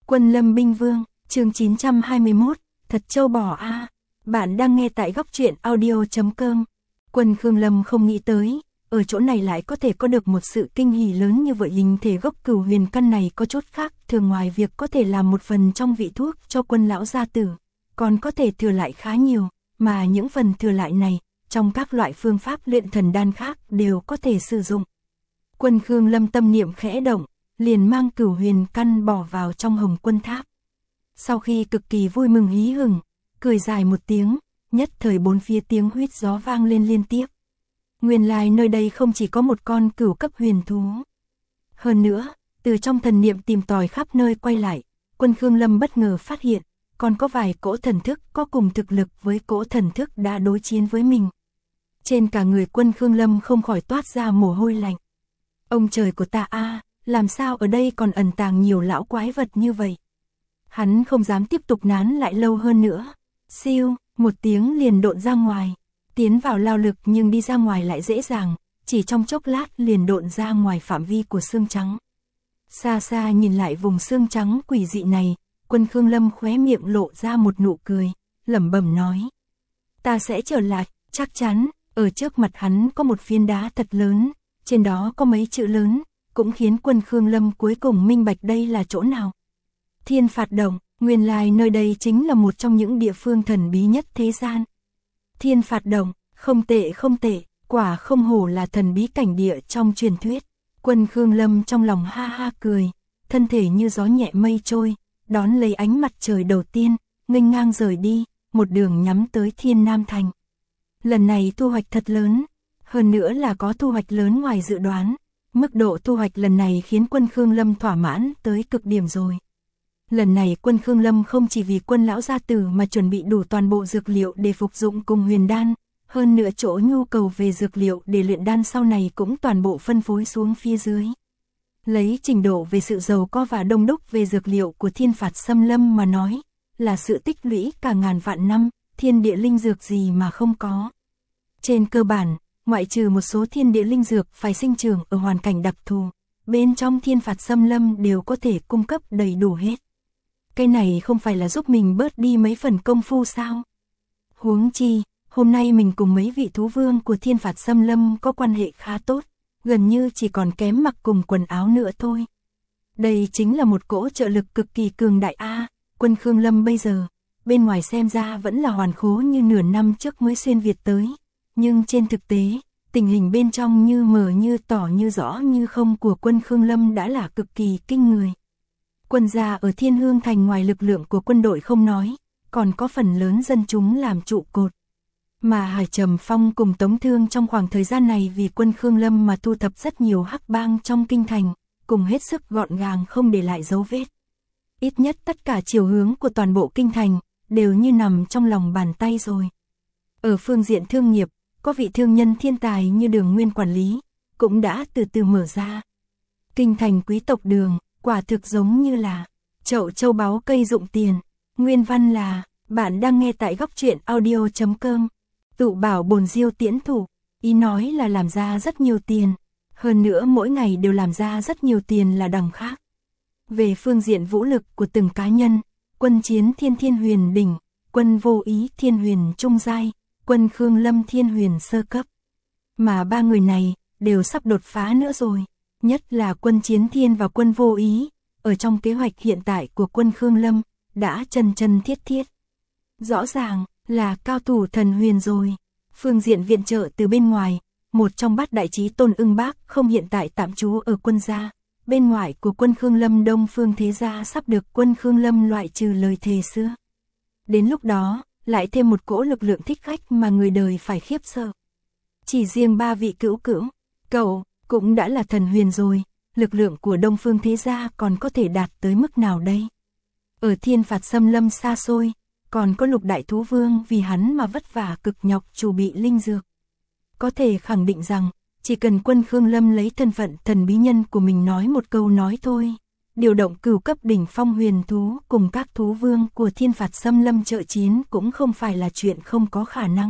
Quân Lâm Binh Vương, chương 921, thật châu bò a. Bạn đang nghe tại góc truyện audio.com. Quân Khương Lâm không nghĩ tới, ở chỗ này lại có thể có được một sự kinh hỉ lớn như vậy. Hình thể gốc cửu huyền căn này có chút khác thường, ngoài việc có thể làm một phần trong vị thuốc cho quân lão gia tử, còn có thể thừa lại khá nhiều, mà những phần thừa lại này, trong các loại phương pháp luyện thần đan khác đều có thể sử dụng. Quân Khương Lâm tâm niệm khẽ động, liền mang cửu huyền căn bỏ vào trong Hồng Quân Tháp. Sau khi cực kỳ vui mừng hí hửng, cười dài một tiếng, nhất thời bốn phía tiếng huýt gió vang lên liên tiếp. Nguyên lai nơi đây không chỉ có một con cửu cấp huyền thú. Hơn nữa, từ trong thần niệm tìm tòi khắp nơi quay lại, Quân Khương Lâm bất ngờ phát hiện, còn có vài cỗ thần thức có cùng thực lực với cỗ thần thức đã đối chiến với mình. Trên cả người Quân Khương Lâm không khỏi toát ra mồ hôi lạnh. Ông trời của ta a, làm sao ở đây còn ẩn tàng nhiều lão quái vật như vậy? Hắn không dám tiếp tục nán lại lâu hơn nữa. Siêu, một tiếng liền độn ra ngoài. Tiến vào lao lực nhưng đi ra ngoài lại dễ dàng, chỉ trong chốc lát liền độn ra ngoài phạm vi của xương trắng. Xa xa nhìn lại vùng xương trắng quỷ dị này, Quân Khương Lâm khóe miệng lộ ra một nụ cười, lẩm bẩm nói: ta sẽ trở lại, chắc chắn. Ở trước mặt hắn có một phiến đá thật lớn, trên đó có mấy chữ lớn, cũng khiến Quân Khương Lâm cuối cùng minh bạch đây là chỗ nào. Thiên Phạt Động, nguyên lai nơi đây chính là một trong những địa phương thần bí nhất thế gian. Thiên Phạt Động, không tệ không tệ, quả không hổ là thần bí cảnh địa trong truyền thuyết. Quân Khương Lâm trong lòng ha ha cười, thân thể như gió nhẹ mây trôi, đón lấy ánh mặt trời đầu tiên, nghênh ngang rời đi, một đường nhắm tới Thiên Nam Thành. Lần này thu hoạch thật lớn, hơn nữa là có thu hoạch lớn ngoài dự đoán. Mức độ thu hoạch lần này khiến Quân Khương Lâm thỏa mãn tới cực điểm rồi. Lần này Quân Khương Lâm không chỉ vì quân lão gia tử mà chuẩn bị đủ toàn bộ dược liệu để phục dụng cùng huyền đan, hơn nữa chỗ nhu cầu về dược liệu để luyện đan sau này cũng toàn bộ phân phối xuống phía dưới. Lấy trình độ về sự giàu có và đông đúc về dược liệu của Thiên Phạt Xâm Lâm mà nói, là sự tích lũy cả ngàn vạn năm, thiên địa linh dược gì mà không có. Trên cơ bản, ngoại trừ một số thiên địa linh dược phải sinh trưởng ở hoàn cảnh đặc thù, bên trong Thiên Phạt Xâm Lâm đều có thể cung cấp đầy đủ hết. Cái này không phải là giúp mình bớt đi mấy phần công phu sao? Huống chi, hôm nay mình cùng mấy vị thú vương của Thiên Phạt Xâm Lâm có quan hệ khá tốt, gần như chỉ còn kém mặc cùng quần áo nữa thôi. Đây chính là một cỗ trợ lực cực kỳ cường đại a. Quân Khương Lâm bây giờ, bên ngoài xem ra vẫn là hoàn khố như nửa năm trước mới xuyên Việt tới. Nhưng trên thực tế, tình hình bên trong như mờ như tỏ như rõ như không của Quân Khương Lâm đã là cực kỳ kinh người. Quân gia ở Thiên Hương Thành ngoài lực lượng của quân đội không nói, còn có phần lớn dân chúng làm trụ cột. Mà Hải Trầm Phong cùng Tống Thương trong khoảng thời gian này vì Quân Khương Lâm mà thu thập rất nhiều hắc bang trong kinh thành, cùng hết sức gọn gàng không để lại dấu vết. Ít nhất tất cả chiều hướng của toàn bộ kinh thành, đều như nằm trong lòng bàn tay rồi. Ở phương diện thương nghiệp, có vị thương nhân thiên tài như Đường Nguyên quản lý, cũng đã từ từ mở ra. Kinh thành quý tộc Đường, quả thực giống như là chậu châu báu cây dụng tiền. Nguyên văn là, bạn đang nghe tại góc truyện audio.com. Tụ bảo bồn diêu tiễn thủ, ý nói là làm ra rất nhiều tiền, hơn nữa mỗi ngày đều làm ra rất nhiều tiền là đằng khác. Về phương diện vũ lực của từng cá nhân, Quân Chiến Thiên Thiên Huyền đỉnh, Quân Vô Ý Thiên Huyền trung giai, Quân Khương Lâm Thiên Huyền sơ cấp. Mà ba người này đều sắp đột phá nữa rồi, nhất là Quân Chiến Thiên và Quân Vô Ý, ở trong kế hoạch hiện tại của Quân Khương Lâm, đã chân chân thiết thiết. Rõ ràng là cao thủ thần huyền rồi. Phương diện viện trợ từ bên ngoài, một trong bát đại chí tôn Ưng Bác không hiện tại tạm trú ở quân gia. Bên ngoài của Quân Khương Lâm Đông Phương Thế Gia sắp được Quân Khương Lâm loại trừ lời thề xưa. Đến lúc đó, lại thêm một cỗ lực lượng thích khách mà người đời phải khiếp sợ. Chỉ riêng ba vị cữu cậu, cũng đã là thần huyền rồi, lực lượng của Đông Phương Thế Gia còn có thể đạt tới mức nào đây? Ở Thiên Phạt Xâm Lâm xa xôi, còn có Lục Đại Thú Vương vì hắn mà vất vả cực nhọc chuẩn bị linh dược. Có thể khẳng định rằng, chỉ cần Quân Khương Lâm lấy thân phận thần bí nhân của mình nói một câu nói thôi, điều động cửu cấp đỉnh phong huyền thú cùng các thú vương của Thiên Phạt Xâm Lâm trợ chiến cũng không phải là chuyện không có khả năng.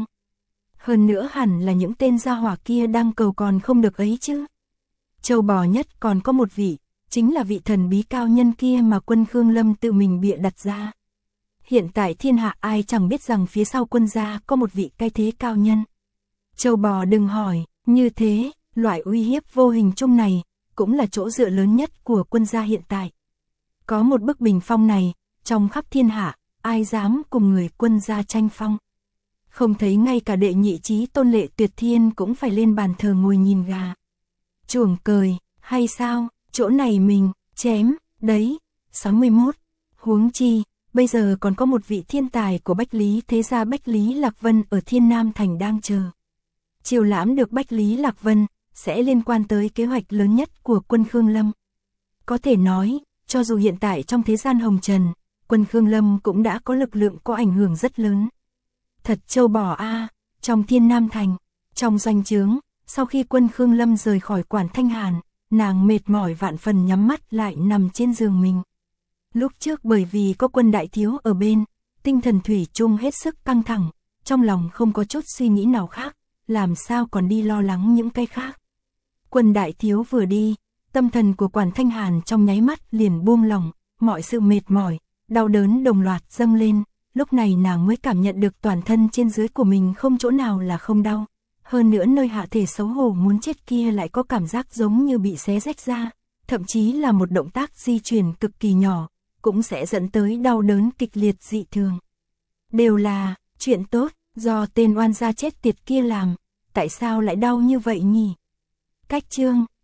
Hơn nữa hẳn là những tên gia hỏa kia đang cầu còn không được ấy chứ. Châu bò nhất còn có một vị, chính là vị thần bí cao nhân kia mà quân Khương Lâm tự mình bịa đặt ra. Hiện tại thiên hạ ai chẳng biết rằng phía sau quân gia có một vị cai thế cao nhân. Châu bò đừng hỏi, như thế, loại uy hiếp vô hình chung này, cũng là chỗ dựa lớn nhất của quân gia hiện tại. Có một bức bình phong này, trong khắp thiên hạ, ai dám cùng người quân gia tranh phong. Không thấy ngay cả đệ nhị chí tôn Lệ Tuyệt Thiên cũng phải lên bàn thờ ngồi nhìn gà. Chuồng cười, hay sao, chỗ này mình, chém, đấy, 61. Huống chi, bây giờ còn có một vị thiên tài của Bách Lý thế gia Bách Lý Lạc Vân ở Thiên Nam Thành đang chờ. Chiêu lãm được Bách Lý Lạc Vân, sẽ liên quan tới kế hoạch lớn nhất của quân Khương Lâm. Có thể nói, cho dù hiện tại trong thế gian hồng trần, quân Khương Lâm cũng đã có lực lượng có ảnh hưởng rất lớn. Thật châu bò a, trong Thiên Nam Thành, trong doanh trướng, sau khi quân Khương Lâm rời khỏi Quản Thanh Hàn, nàng mệt mỏi vạn phần nhắm mắt lại nằm trên giường mình. Lúc trước bởi vì có quân đại thiếu ở bên, tinh thần thủy chung hết sức căng thẳng, trong lòng không có chút suy nghĩ nào khác, làm sao còn đi lo lắng những cái khác. Quân đại thiếu vừa đi, tâm thần của Quản Thanh Hàn trong nháy mắt liền buông lỏng, mọi sự mệt mỏi, đau đớn đồng loạt dâng lên, lúc này nàng mới cảm nhận được toàn thân trên dưới của mình không chỗ nào là không đau. Hơn nữa nơi hạ thể xấu hổ muốn chết kia lại có cảm giác giống như bị xé rách ra, thậm chí là một động tác di chuyển cực kỳ nhỏ, cũng sẽ dẫn tới đau đớn kịch liệt dị thường. Đều là chuyện tốt, do tên oan gia chết tiệt kia làm, tại sao lại đau như vậy nhỉ? Cách chương